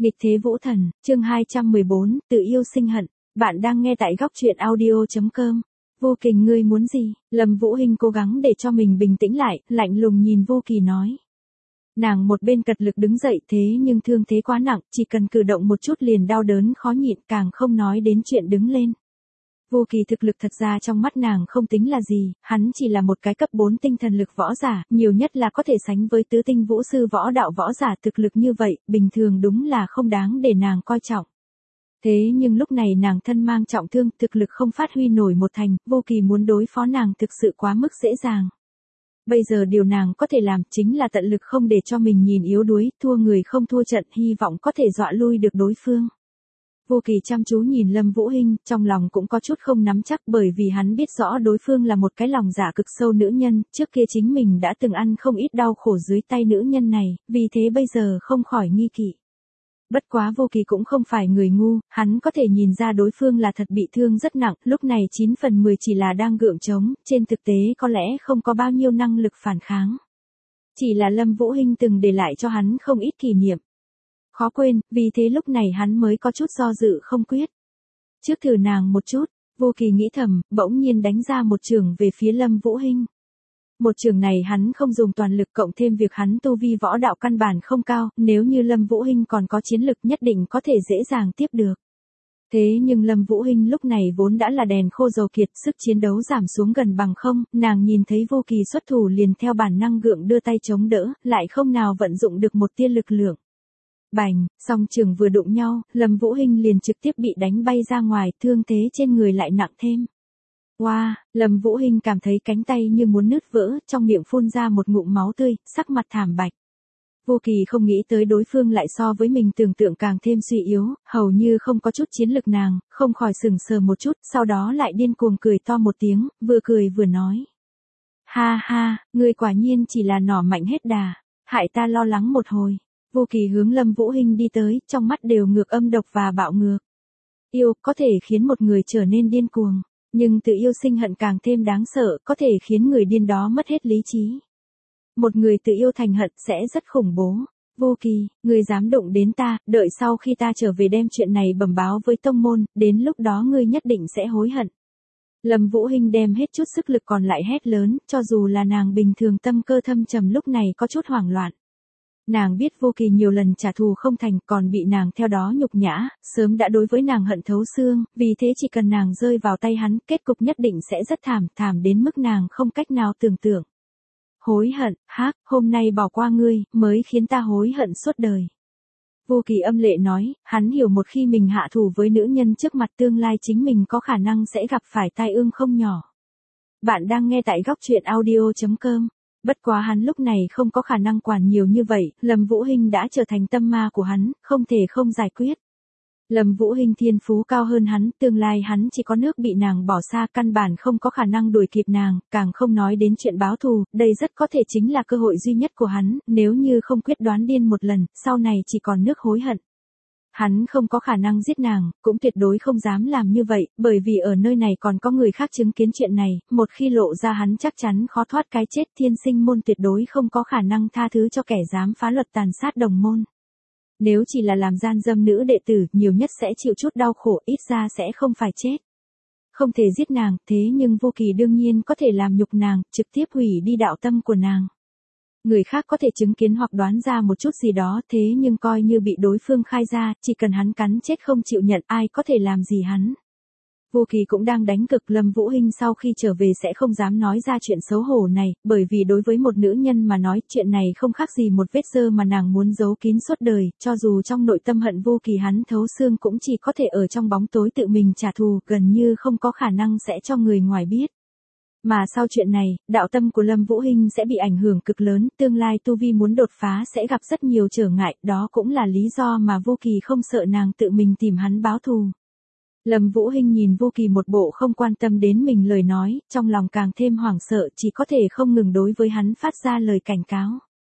Nghịch thế vũ thần, chương 214, tự yêu sinh hận. Bạn đang nghe tại góc truyện audio.com. Vô Kình, ngươi muốn gì? Lâm Vũ Hinh cố gắng để cho mình bình tĩnh lại, lạnh lùng nhìn Vô Kỳ nói. Nàng một bên cật lực đứng dậy, thế nhưng thương thế quá nặng, chỉ cần cử động một chút liền đau đớn khó nhịn, càng không nói đến chuyện đứng lên. Vô Kỳ thực lực thật ra trong mắt nàng không tính là gì, hắn chỉ là một cái cấp 4 tinh thần lực võ giả, nhiều nhất là có thể sánh với tứ tinh vũ sư võ đạo võ giả, thực lực như vậy, bình thường đúng là không đáng để nàng coi trọng. Thế nhưng lúc này nàng thân mang trọng thương, thực lực không phát huy nổi một thành, Vô Kỳ muốn đối phó nàng thực sự quá mức dễ dàng. Bây giờ điều nàng có thể làm chính là tận lực không để cho mình nhìn yếu đuối, thua người không thua trận, hy vọng có thể dọa lui được đối phương. Vô Kỳ chăm chú nhìn Lâm Vũ Hinh, trong lòng cũng có chút không nắm chắc, bởi vì hắn biết rõ đối phương là một cái lòng dạ cực sâu nữ nhân, trước kia chính mình đã từng ăn không ít đau khổ dưới tay nữ nhân này, vì thế bây giờ không khỏi nghi kỵ. Bất quá Vô Kỳ cũng không phải người ngu, hắn có thể nhìn ra đối phương là thật bị thương rất nặng, lúc này 9 phần 10 chỉ là đang gượng chống, trên thực tế có lẽ không có bao nhiêu năng lực phản kháng. Chỉ là Lâm Vũ Hinh từng để lại cho hắn không ít kỷ niệm. Khó quên, vì thế lúc này hắn mới có chút do dự không quyết. Trước thử nàng một chút, Vô Kỳ nghĩ thầm, bỗng nhiên đánh ra một chưởng về phía Lâm Vũ Hinh. Một chưởng này hắn không dùng toàn lực, cộng thêm việc hắn tu vi võ đạo căn bản không cao, nếu như Lâm Vũ Hinh còn có chiến lực nhất định có thể dễ dàng tiếp được. Thế nhưng Lâm Vũ Hinh lúc này vốn đã là đèn khô dầu kiệt, sức chiến đấu giảm xuống gần bằng không, nàng nhìn thấy Vô Kỳ xuất thủ liền theo bản năng gượng đưa tay chống đỡ, lại không nào vận dụng được một tia lực lượng. Bành, song trường vừa đụng nhau, Lâm Vũ Hinh liền trực tiếp bị đánh bay ra ngoài, thương thế trên người lại nặng thêm. Wow, Lâm Vũ Hinh cảm thấy cánh tay như muốn nứt vỡ, trong miệng phun ra một ngụm máu tươi, sắc mặt thảm bạch. Vô Kỳ không nghĩ tới đối phương lại so với mình tưởng tượng càng thêm suy yếu, hầu như không có chút chiến lực, nàng không khỏi sững sờ một chút, sau đó lại điên cuồng cười to một tiếng, vừa cười vừa nói. Ha ha, ngươi quả nhiên chỉ là nỏ mạnh hết đà, hại ta lo lắng một hồi. Vô Kỳ hướng Lâm Vũ Hinh đi tới, trong mắt đều ngược âm độc và bạo ngược. Yêu có thể khiến một người trở nên điên cuồng, nhưng tự yêu sinh hận càng thêm đáng sợ, có thể khiến người điên đó mất hết lý trí. Một người tự yêu thành hận sẽ rất khủng bố. Vô Kỳ, ngươi dám đụng đến ta, đợi sau khi ta trở về đem chuyện này bẩm báo với tông môn, đến lúc đó ngươi nhất định sẽ hối hận. Lâm Vũ Hinh đem hết chút sức lực còn lại hét lớn, cho dù là nàng bình thường tâm cơ thâm trầm lúc này có chút hoảng loạn. Nàng biết Vô Kỳ nhiều lần trả thù không thành, còn bị nàng theo đó nhục nhã, sớm đã đối với nàng hận thấu xương, vì thế chỉ cần nàng rơi vào tay hắn, kết cục nhất định sẽ rất thảm, thảm đến mức nàng không cách nào tưởng tượng. Hối hận, hắc, hôm nay bỏ qua ngươi, mới khiến ta hối hận suốt đời. Vô Kỳ âm lệ nói, hắn hiểu một khi mình hạ thủ với nữ nhân trước mặt tương lai chính mình có khả năng sẽ gặp phải tai ương không nhỏ. Bạn đang nghe tại góc truyện audio.com. Bất quá hắn lúc này không có khả năng quản nhiều như vậy, Lâm Vũ Hinh đã trở thành tâm ma của hắn, không thể không giải quyết. Lâm Vũ Hinh thiên phú cao hơn hắn, tương lai hắn chỉ có nước bị nàng bỏ xa, căn bản không có khả năng đuổi kịp nàng, càng không nói đến chuyện báo thù, đây rất có thể chính là cơ hội duy nhất của hắn, nếu như không quyết đoán điên một lần, sau này chỉ còn nước hối hận. Hắn không có khả năng giết nàng, cũng tuyệt đối không dám làm như vậy, bởi vì ở nơi này còn có người khác chứng kiến chuyện này, một khi lộ ra hắn chắc chắn khó thoát cái chết, Thiên Sinh môn tuyệt đối không có khả năng tha thứ cho kẻ dám phá luật tàn sát đồng môn. Nếu chỉ là làm gian dâm nữ đệ tử, nhiều nhất sẽ chịu chút đau khổ, ít ra sẽ không phải chết. Không thể giết nàng, thế nhưng Vô Kỳ đương nhiên có thể làm nhục nàng, trực tiếp hủy đi đạo tâm của nàng. Người khác có thể chứng kiến hoặc đoán ra một chút gì đó, thế nhưng coi như bị đối phương khai ra, chỉ cần hắn cắn chết không chịu nhận, ai có thể làm gì hắn. Vô Kỳ cũng đang đánh cực, Lâm Vũ Hinh sau khi trở về sẽ không dám nói ra chuyện xấu hổ này, bởi vì đối với một nữ nhân mà nói, chuyện này không khác gì một vết dơ mà nàng muốn giấu kín suốt đời, cho dù trong nội tâm hận Vô Kỳ hắn thấu xương cũng chỉ có thể ở trong bóng tối tự mình trả thù, gần như không có khả năng sẽ cho người ngoài biết. Mà sau chuyện này, đạo tâm của Lâm Vũ Hinh sẽ bị ảnh hưởng cực lớn, tương lai tu vi muốn đột phá sẽ gặp rất nhiều trở ngại, đó cũng là lý do mà Vô Kỳ không sợ nàng tự mình tìm hắn báo thù. Lâm Vũ Hinh nhìn Vô Kỳ một bộ không quan tâm đến mình lời nói, trong lòng càng thêm hoảng sợ, chỉ có thể không ngừng đối với hắn phát ra lời cảnh cáo.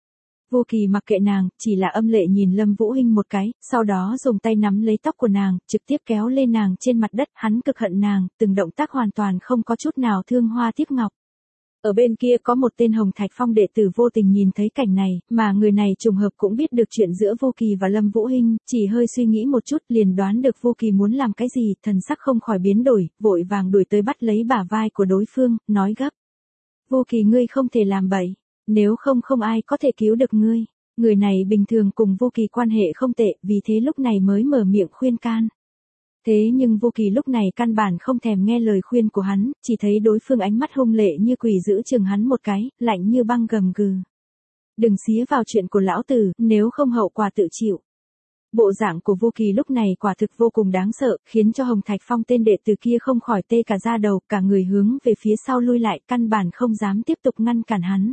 Vô Kỳ mặc kệ nàng, chỉ là âm lệ nhìn Lâm Vũ Hinh một cái, sau đó dùng tay nắm lấy tóc của nàng, trực tiếp kéo lên nàng trên mặt đất, hắn cực hận nàng, từng động tác hoàn toàn không có chút nào thương hoa tiếc ngọc. Ở bên kia có một tên Hồng Thạch Phong đệ tử vô tình nhìn thấy cảnh này, mà người này trùng hợp cũng biết được chuyện giữa Vô Kỳ và Lâm Vũ Hinh, chỉ hơi suy nghĩ một chút liền đoán được Vô Kỳ muốn làm cái gì, thần sắc không khỏi biến đổi, vội vàng đuổi tới bắt lấy bả vai của đối phương, nói gấp. Vô Kỳ ngươi không thể làm bậy, nếu không không ai có thể cứu được ngươi. Người này bình thường cùng Vô Kỳ quan hệ không tệ, vì thế lúc này mới mở miệng khuyên can. Thế nhưng Vô Kỳ lúc này căn bản không thèm nghe lời khuyên của hắn, chỉ thấy đối phương ánh mắt hung lệ như quỷ giữ chừng hắn một cái, lạnh như băng gầm gừ. Đừng xía vào chuyện của lão tử, nếu không hậu quả tự chịu. Bộ dạng của Vô Kỳ lúc này quả thực vô cùng đáng sợ, khiến cho Hồng Thạch Phong tên đệ tử kia không khỏi tê cả da đầu, cả người hướng về phía sau lui lại, căn bản không dám tiếp tục ngăn cản hắn.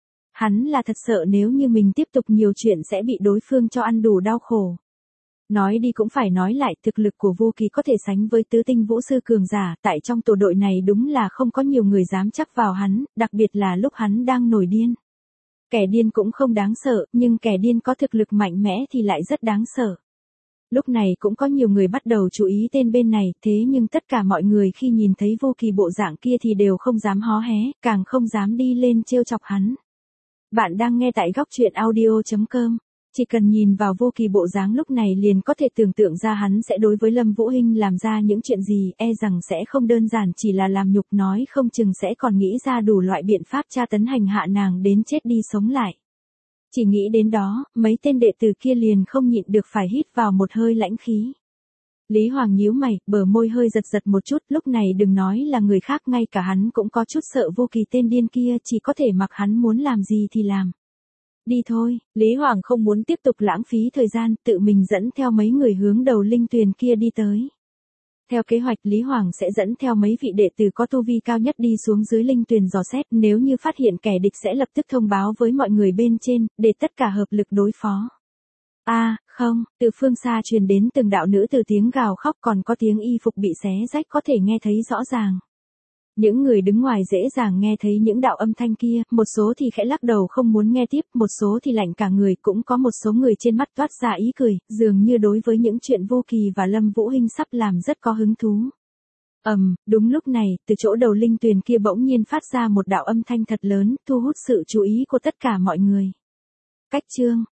Hắn là thật sợ nếu như mình tiếp tục nhiều chuyện sẽ bị đối phương cho ăn đủ đau khổ. Nói đi cũng phải nói lại, thực lực của Vô Kỳ có thể sánh với tứ tinh vũ sư cường giả, tại trong tổ đội này đúng là không có nhiều người dám chắc vào hắn, đặc biệt là lúc hắn đang nổi điên. Kẻ điên cũng không đáng sợ, nhưng kẻ điên có thực lực mạnh mẽ thì lại rất đáng sợ. Lúc này cũng có nhiều người bắt đầu chú ý tên bên này, thế nhưng tất cả mọi người khi nhìn thấy Vô Kỳ bộ dạng kia thì đều không dám hó hé, càng không dám đi lên trêu chọc hắn. Bạn đang nghe tại góc truyện audio.com. Chỉ cần nhìn vào Vô Kỳ bộ dáng lúc này liền có thể tưởng tượng ra hắn sẽ đối với Lâm Vũ Hinh làm ra những chuyện gì, e rằng sẽ không đơn giản chỉ là làm nhục, nói không chừng sẽ còn nghĩ ra đủ loại biện pháp tra tấn hành hạ nàng đến chết đi sống lại. Chỉ nghĩ đến đó, mấy tên đệ tử kia liền không nhịn được phải hít vào một hơi lãnh khí. Lý Hoàng nhíu mày, bờ môi hơi giật giật một chút, lúc này đừng nói là người khác, ngay cả hắn cũng có chút sợ Vô Kỳ tên điên kia, chỉ có thể mặc hắn muốn làm gì thì làm. Đi thôi, Lý Hoàng không muốn tiếp tục lãng phí thời gian, tự mình dẫn theo mấy người hướng đầu linh tuyền kia đi tới. Theo kế hoạch, Lý Hoàng sẽ dẫn theo mấy vị đệ tử có tu vi cao nhất đi xuống dưới linh tuyền dò xét, nếu như phát hiện kẻ địch sẽ lập tức thông báo với mọi người bên trên, để tất cả hợp lực đối phó. Không, từ phương xa truyền đến từng đạo nữ từ tiếng gào khóc, còn có tiếng y phục bị xé rách có thể nghe thấy rõ ràng. Những người đứng ngoài dễ dàng nghe thấy những đạo âm thanh kia, một số thì khẽ lắc đầu không muốn nghe tiếp, một số thì lạnh cả người, cũng có một số người trên mắt toát ra ý cười, dường như đối với những chuyện Vô Kỳ và Lâm Vũ Hinh sắp làm rất có hứng thú. Đúng lúc này, từ chỗ đầu linh tuyền kia bỗng nhiên phát ra một đạo âm thanh thật lớn, thu hút sự chú ý của tất cả mọi người. Cách chương,